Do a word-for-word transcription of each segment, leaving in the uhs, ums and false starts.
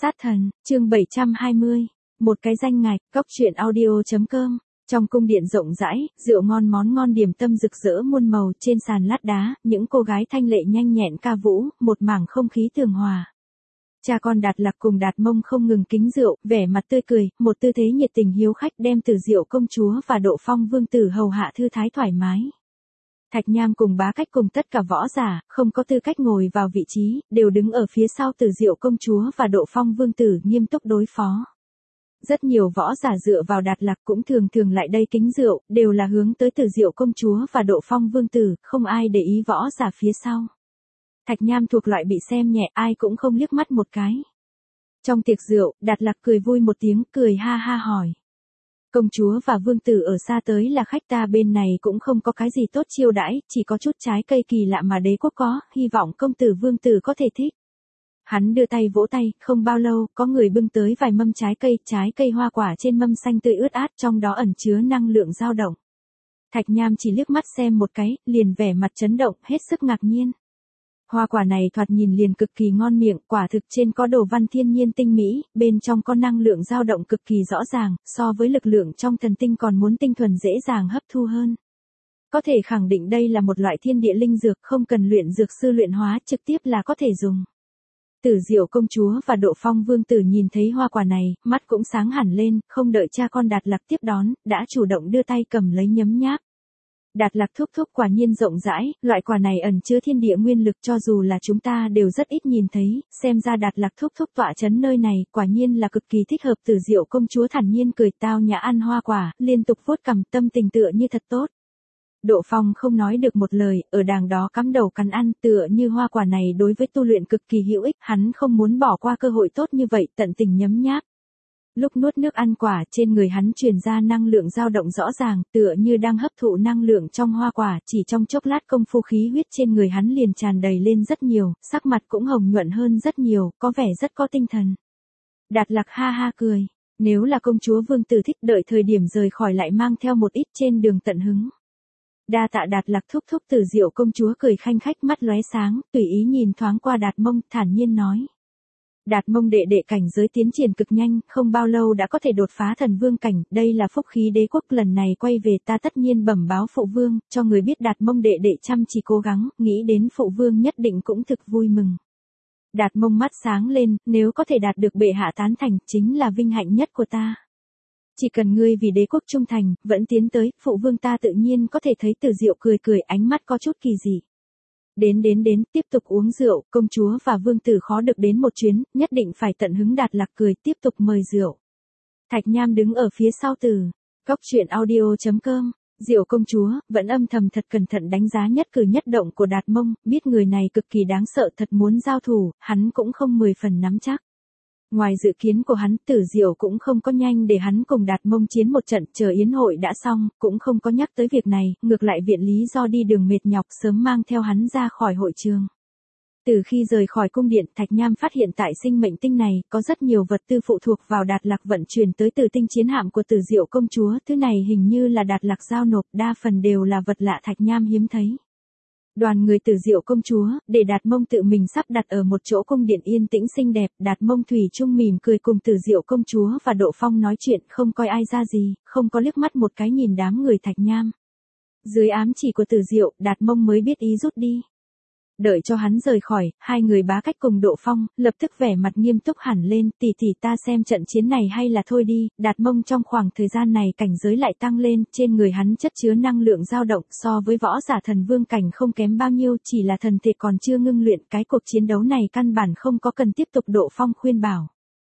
Sát thần, chương bảy trăm hai mươi. Một cái danh ngạch, cốc truyện audio.com. Trong cung điện rộng rãi, rượu ngon món ngon điểm tâm rực rỡ muôn màu, trên sàn lát đá, những cô gái thanh lệ nhanh nhẹn ca vũ, một mảng không khí tường hòa. Cha con Đạt Lạc cùng Đạt Mông không ngừng kính rượu, vẻ mặt tươi cười, một tư thế nhiệt tình hiếu khách đem Từ Diệu công chúa và Độ Phong vương tử hầu hạ thư thái thoải mái. Thạch Nham cùng Bá Cách cùng tất cả võ giả, không có tư cách ngồi vào vị trí, đều đứng ở phía sau Từ Diệu công chúa và Độ Phong vương tử nghiêm túc đối phó. Rất nhiều võ giả dựa vào Đạt Lạc cũng thường thường lại đây kính rượu, đều là hướng tới Từ Diệu công chúa và Độ Phong vương tử, không ai để ý võ giả phía sau. Thạch Nham thuộc loại bị xem nhẹ, ai cũng không liếc mắt một cái. Trong tiệc rượu, Đạt Lạc cười vui một tiếng, cười ha ha hỏi. Công chúa và vương tử ở xa tới là khách, ta bên này cũng không có cái gì tốt chiêu đãi, chỉ có chút trái cây kỳ lạ mà đế quốc có, hy vọng công tử vương tử có thể thích. Hắn đưa tay vỗ tay, không bao lâu, có người bưng tới vài mâm trái cây, trái cây hoa quả trên mâm xanh tươi ướt át, trong đó ẩn chứa năng lượng dao động. Thạch Nham chỉ liếc mắt xem một cái, liền vẻ mặt chấn động, hết sức ngạc nhiên. Hoa quả này thoạt nhìn liền cực kỳ ngon miệng, quả thực trên có đồ văn thiên nhiên tinh mỹ, bên trong có năng lượng dao động cực kỳ rõ ràng, so với lực lượng trong thần tinh còn muốn tinh thuần dễ dàng hấp thu hơn. Có thể khẳng định đây là một loại thiên địa linh dược, không cần luyện dược sư luyện hóa, trực tiếp là có thể dùng. Tử Diệu công chúa và Độ Phong vương tử nhìn thấy hoa quả này, mắt cũng sáng hẳn lên, không đợi cha con Đạt Lạc tiếp đón, đã chủ động đưa tay cầm lấy nhấm nháp. Đạt Lạc thúc thúc quả nhiên rộng rãi, loại quả này ẩn chứa thiên địa nguyên lực, cho dù là chúng ta đều rất ít nhìn thấy, xem ra Đạt Lạc thúc thúc tọa chấn nơi này, quả nhiên là cực kỳ thích hợp. Tử Diệu công chúa thản nhiên cười, tao nhã ăn hoa quả, liên tục vuốt cằm, tâm tình tựa như thật tốt. Độ Phong không nói được một lời, ở đàng đó cắm đầu cắn ăn, tựa như hoa quả này đối với tu luyện cực kỳ hữu ích, hắn không muốn bỏ qua cơ hội tốt như vậy, tận tình nhấm nháp. Lúc nuốt nước ăn quả, trên người hắn truyền ra năng lượng dao động rõ ràng, tựa như đang hấp thụ năng lượng trong hoa quả, chỉ trong chốc lát công phu khí huyết trên người hắn liền tràn đầy lên rất nhiều, sắc mặt cũng hồng nhuận hơn rất nhiều, có vẻ rất có tinh thần. Đạt Lạc ha ha cười, nếu là công chúa vương tử thích, đợi thời điểm rời khỏi lại mang theo một ít trên đường tận hứng. Đa tạ. Đạt Lạc thúc thúc. Tử Diệu công chúa cười khanh khách, mắt lóe sáng, tùy ý nhìn thoáng qua Đạt Mông, thản nhiên nói. Đạt Mông đệ đệ cảnh giới tiến triển cực nhanh, không bao lâu đã có thể đột phá thần vương cảnh, đây là phúc khí đế quốc, lần này quay về ta tất nhiên bẩm báo phụ vương, cho người biết Đạt Mông đệ đệ chăm chỉ cố gắng, nghĩ đến phụ vương nhất định cũng thực vui mừng. Đạt Mông mắt sáng lên, nếu có thể đạt được bệ hạ tán thành, chính là vinh hạnh nhất của ta. Chỉ cần ngươi vì đế quốc trung thành, vẫn tiến tới, phụ vương ta tự nhiên có thể thấy. Tử Diệu cười cười, ánh mắt có chút kỳ dị. Đến đến đến, tiếp tục uống rượu, công chúa và vương tử khó được đến một chuyến, nhất định phải tận hứng. Đạt Lạc cười, tiếp tục mời rượu. Thạch Nham đứng ở phía sau Từ cốc truyện audio.com. Diệu công chúa, vẫn âm thầm thật cẩn thận đánh giá nhất cử nhất động của Đạt Mông, biết người này cực kỳ đáng sợ, thật muốn giao thủ, hắn cũng không mười phần nắm chắc. Ngoài dự kiến của hắn, Tử Diệu cũng không có nhanh để hắn cùng Đạt Mông chiến một trận, chờ yến hội đã xong, cũng không có nhắc tới việc này, ngược lại viện lý do đi đường mệt nhọc sớm mang theo hắn ra khỏi hội trường. Từ khi rời khỏi cung điện, Thạch Nham phát hiện tại sinh mệnh tinh này, có rất nhiều vật tư phụ thuộc vào Đạt Lạc vận chuyển tới từ tinh chiến hạm của Tử Diệu công chúa, thứ này hình như là Đạt Lạc giao nộp, đa phần đều là vật lạ Thạch Nham hiếm thấy. Đoàn người Tử Diệu công chúa, để Đạt Mông tự mình sắp đặt ở một chỗ cung điện yên tĩnh xinh đẹp, Đạt Mông thủy chung mỉm cười cùng Tử Diệu công chúa và Độ Phong nói chuyện, không coi ai ra gì, không có liếc mắt một cái nhìn đám người Thạch Nham. Dưới ám chỉ của Tử Diệu, Đạt Mông mới biết ý rút đi. Đợi cho hắn rời khỏi, hai người Bá Cách cùng Độ Phong, lập tức vẻ mặt nghiêm túc hẳn lên, tỷ tỷ ta xem trận chiến này hay là thôi đi. Đạt Mông trong khoảng thời gian này cảnh giới lại tăng lên, trên người hắn chất chứa năng lượng dao động, so với võ giả thần vương cảnh không kém bao nhiêu, chỉ là thần thể còn chưa ngưng luyện, cái cuộc chiến đấu này căn bản không có cần tiếp tục. Độ Phong khuyên bảo.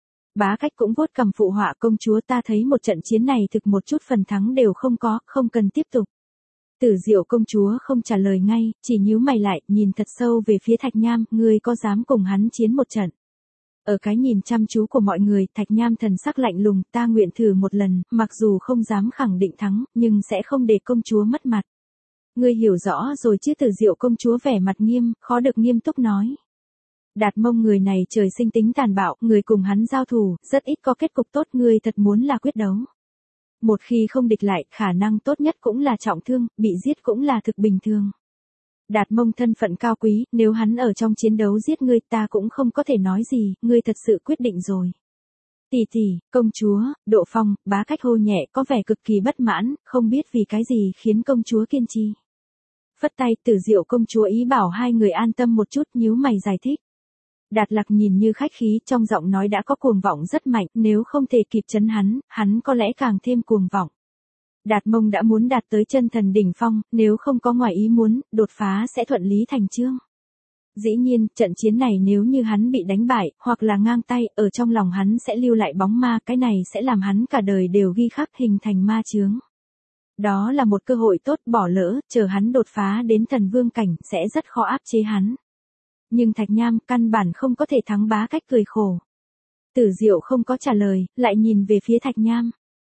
Bá Cách cũng vuốt cằm phụ họa, công chúa ta thấy một trận chiến này thực một chút phần thắng đều không có, không cần tiếp tục. Tử Diệu công chúa không trả lời ngay, chỉ nhíu mày lại, nhìn thật sâu về phía Thạch Nham, ngươi có dám cùng hắn chiến một trận? Ở cái nhìn chăm chú của mọi người, Thạch Nham thần sắc lạnh lùng, ta nguyện thử một lần, mặc dù không dám khẳng định thắng, nhưng sẽ không để công chúa mất mặt. Ngươi hiểu rõ rồi chứ? Tử Diệu công chúa vẻ mặt nghiêm, khó được nghiêm túc nói. Đạt Mông người này trời sinh tính tàn bạo, người cùng hắn giao thủ, rất ít có kết cục tốt, ngươi thật muốn là quyết đấu. Một khi không địch lại, khả năng tốt nhất cũng là trọng thương, bị giết cũng là thực bình thường. Đạt Mông thân phận cao quý, nếu hắn ở trong chiến đấu giết ngươi ta cũng không có thể nói gì, ngươi thật sự quyết định rồi. Tỷ tỷ, công chúa, Độ Phong, Bá Cách hô nhẹ có vẻ cực kỳ bất mãn, không biết vì cái gì khiến công chúa kiên trì. Phất tay Tử Diệu công chúa ý bảo hai người an tâm một chút, nhíu mày giải thích. Đạt Lạc nhìn như khách khí, trong giọng nói đã có cuồng vọng rất mạnh, nếu không thể kịp chấn hắn, hắn có lẽ càng thêm cuồng vọng. Đạt Mông đã muốn đạt tới chân thần đỉnh phong, nếu không có ngoài ý muốn, đột phá sẽ thuận lý thành chương. Dĩ nhiên, trận chiến này nếu như hắn bị đánh bại, hoặc là ngang tay, ở trong lòng hắn sẽ lưu lại bóng ma, cái này sẽ làm hắn cả đời đều ghi khắc hình thành ma chướng. Đó là một cơ hội tốt, bỏ lỡ, chờ hắn đột phá đến thần vương cảnh, sẽ rất khó áp chế hắn. Nhưng Thạch Nham căn bản không có thể thắng Bá Cách cười khổ. Tử Diệu không có trả lời, lại nhìn về phía Thạch Nham.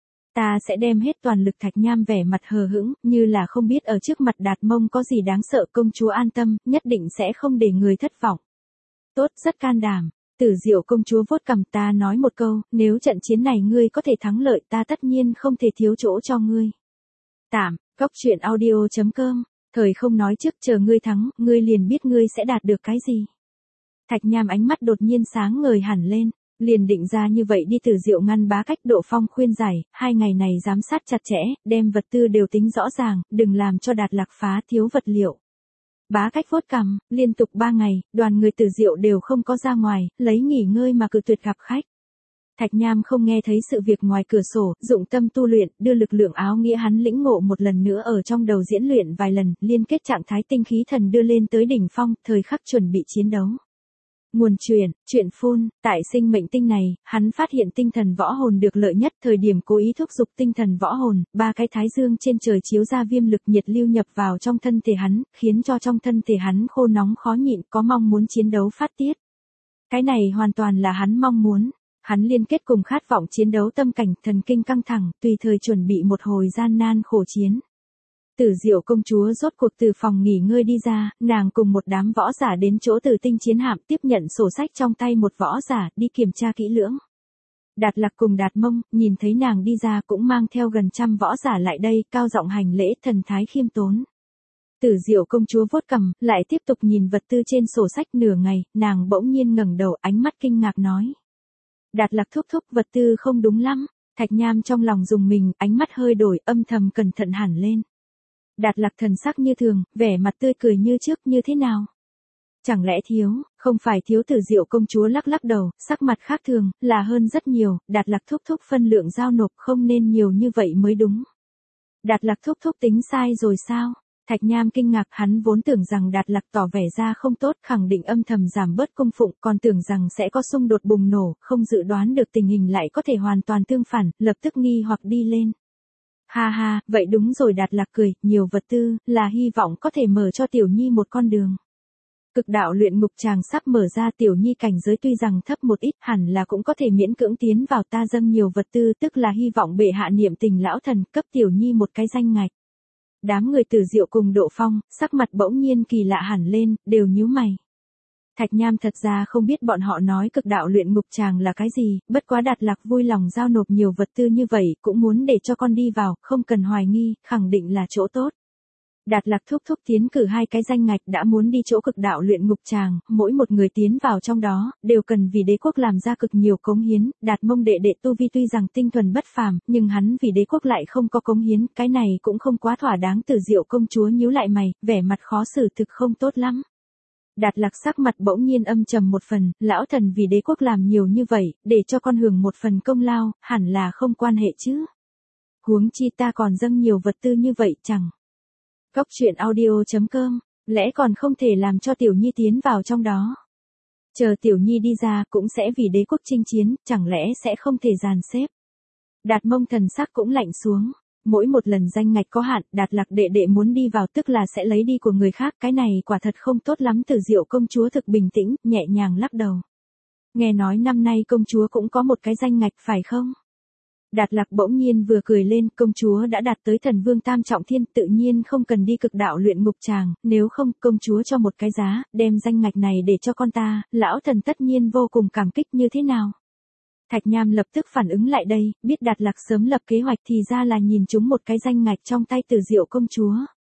Ta sẽ đem hết toàn lực. Thạch Nham vẻ mặt hờ hững, như là không biết ở trước mặt Đạt Mông có gì đáng sợ. Công chúa an tâm, nhất định sẽ không để người thất vọng. Tốt, rất can đảm. Tử Diệu công chúa vuốt cằm, ta nói một câu, nếu trận chiến này ngươi có thể thắng lợi ta tất nhiên không thể thiếu chỗ cho ngươi. Tạm, Cóc Truyện Audio chấm com, thời không nói trước, chờ ngươi thắng, ngươi liền biết ngươi sẽ đạt được cái gì. Thạch Nham ánh mắt đột nhiên sáng ngời hẳn lên. Liền định ra như vậy đi. Tử Diệu ngăn Bá Cách Độ Phong khuyên giải, hai ngày này giám sát chặt chẽ, đem vật tư đều tính rõ ràng, đừng làm cho Đạt Lạc phá thiếu vật liệu. Bá Cách vuốt cằm, liên tục ba ngày, đoàn người Tử Diệu đều không có ra ngoài, lấy nghỉ ngơi mà cự tuyệt gặp khách. Thạch Nham không nghe thấy sự việc ngoài cửa sổ, dụng tâm tu luyện, đưa lực lượng áo nghĩa hắn lĩnh ngộ một lần nữa ở trong đầu diễn luyện vài lần, liên kết trạng thái tinh khí thần đưa lên tới đỉnh phong, thời khắc chuẩn bị chiến đấu. Nguồn truyền, truyện phun, tại sinh mệnh tinh này, hắn phát hiện tinh thần võ hồn được lợi nhất, thời điểm cố ý thúc giục tinh thần võ hồn, ba cái thái dương trên trời chiếu ra viêm lực nhiệt lưu nhập vào trong thân thể hắn, khiến cho trong thân thể hắn khô nóng khó nhịn, có mong muốn chiến đấu phát tiết. Cái này hoàn toàn là hắn mong muốn, hắn liên kết cùng khát vọng chiến đấu tâm cảnh, thần kinh căng thẳng, tùy thời chuẩn bị một hồi gian nan khổ chiến. Tử Diệu công chúa rốt cuộc từ phòng nghỉ ngơi đi ra, nàng cùng một đám võ giả đến chỗ Tử Tinh chiến hạm, tiếp nhận sổ sách trong tay một võ giả, đi kiểm tra kỹ lưỡng. Đạt Lạc cùng Đạt Mông, nhìn thấy nàng đi ra cũng mang theo gần trăm võ giả lại đây, cao giọng hành lễ, thần thái khiêm tốn. Tử Diệu công chúa vuốt cằm, lại tiếp tục nhìn vật tư trên sổ sách nửa ngày, nàng bỗng nhiên ngẩng đầu, ánh mắt kinh ngạc nói. Đạt Lạc thúc thúc, vật tư không đúng lắm. Thạch Nham trong lòng rùng mình, ánh mắt hơi đổi, âm thầm cẩn thận hẳn lên. Đạt Lạc thần sắc như thường, vẻ mặt tươi cười như trước, như thế nào? Chẳng lẽ thiếu, không phải thiếu. Tử Diệu công chúa lắc lắc đầu, sắc mặt khác thường, là hơn rất nhiều, Đạt Lạc thúc thúc phân lượng giao nộp không nên nhiều như vậy mới đúng. Đạt Lạc thúc thúc tính sai rồi sao? Thạch Nham kinh ngạc, hắn vốn tưởng rằng Đạt Lạc tỏ vẻ ra không tốt, khẳng định âm thầm giảm bớt cung phụng, còn tưởng rằng sẽ có xung đột bùng nổ, không dự đoán được tình hình lại có thể hoàn toàn tương phản, lập tức nghi hoặc đi lên. Ha ha, vậy đúng rồi. Đạt Lạc cười, nhiều vật tư, là hy vọng có thể mở cho Tiểu Nhi một con đường. Cực đạo luyện ngục tràng sắp mở ra, Tiểu Nhi cảnh giới tuy rằng thấp một ít, hẳn là cũng có thể miễn cưỡng tiến vào, ta dâng nhiều vật tư, tức là hy vọng bệ hạ niệm tình lão thần, cấp Tiểu Nhi một cái danh ngạch. Đám người Tử Diệu cùng Độ Phong, sắc mặt bỗng nhiên kỳ lạ hẳn lên, đều nhíu mày. Thạch Nham thật ra không biết bọn họ nói cực đạo luyện ngục tràng là cái gì, bất quá Đạt Lạc vui lòng giao nộp nhiều vật tư như vậy, cũng muốn để cho con đi vào, không cần hoài nghi, khẳng định là chỗ tốt. Đạt Lạc thúc thúc tiến cử hai cái danh ngạch, đã muốn đi chỗ cực đạo luyện ngục tràng, mỗi một người tiến vào trong đó, đều cần vì đế quốc làm ra cực nhiều cống hiến. Đạt Mông đệ đệ tu vi tuy rằng tinh thuần bất phàm, nhưng hắn vì đế quốc lại không có cống hiến, cái này cũng không quá thỏa đáng. Tử Diệu công chúa nhíu lại mày, vẻ mặt khó xử, thực không tốt lắm. Đạt Lạc sắc mặt bỗng nhiên âm trầm một phần, lão thần vì đế quốc làm nhiều như vậy, để cho con hưởng một phần công lao, hẳn là không quan hệ chứ. Huống chi ta còn dâng nhiều vật tư như vậy chẳng. Cóc Truyện Audio chấm com, lẽ còn không thể làm cho Tiểu Nhi tiến vào trong đó. Chờ Tiểu Nhi đi ra cũng sẽ vì đế quốc chinh chiến, chẳng lẽ sẽ không thể dàn xếp. Đạt Mông thần sắc cũng lạnh xuống. Mỗi một lần danh ngạch có hạn, Đạt Lạc đệ đệ muốn đi vào tức là sẽ lấy đi của người khác, cái này quả thật không tốt lắm. Tử Diệu công chúa thực bình tĩnh, nhẹ nhàng lắc đầu. Nghe nói năm nay công chúa cũng có một cái danh ngạch phải không? Đạt Lạc bỗng nhiên vừa cười lên, công chúa đã đạt tới thần vương tam trọng thiên, tự nhiên không cần đi cực đạo luyện ngục tràng, nếu không, công chúa cho một cái giá, đem danh ngạch này để cho con ta, lão thần tất nhiên vô cùng cảm kích. Như thế nào? Thạch Nham lập tức phản ứng lại đây, biết Đạt Lạc sớm lập kế hoạch thì ra là nhìn trúng một cái danh ngạch trong tay Tử Diệu công chúa.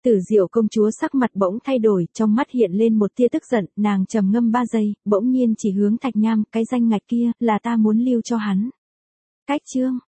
Tử Diệu công chúa sắc mặt bỗng thay đổi, trong mắt hiện lên một tia tức giận, nàng trầm ngâm ba giây, bỗng nhiên chỉ hướng Thạch Nham, cái danh ngạch kia, là ta muốn lưu cho hắn. Cách chương.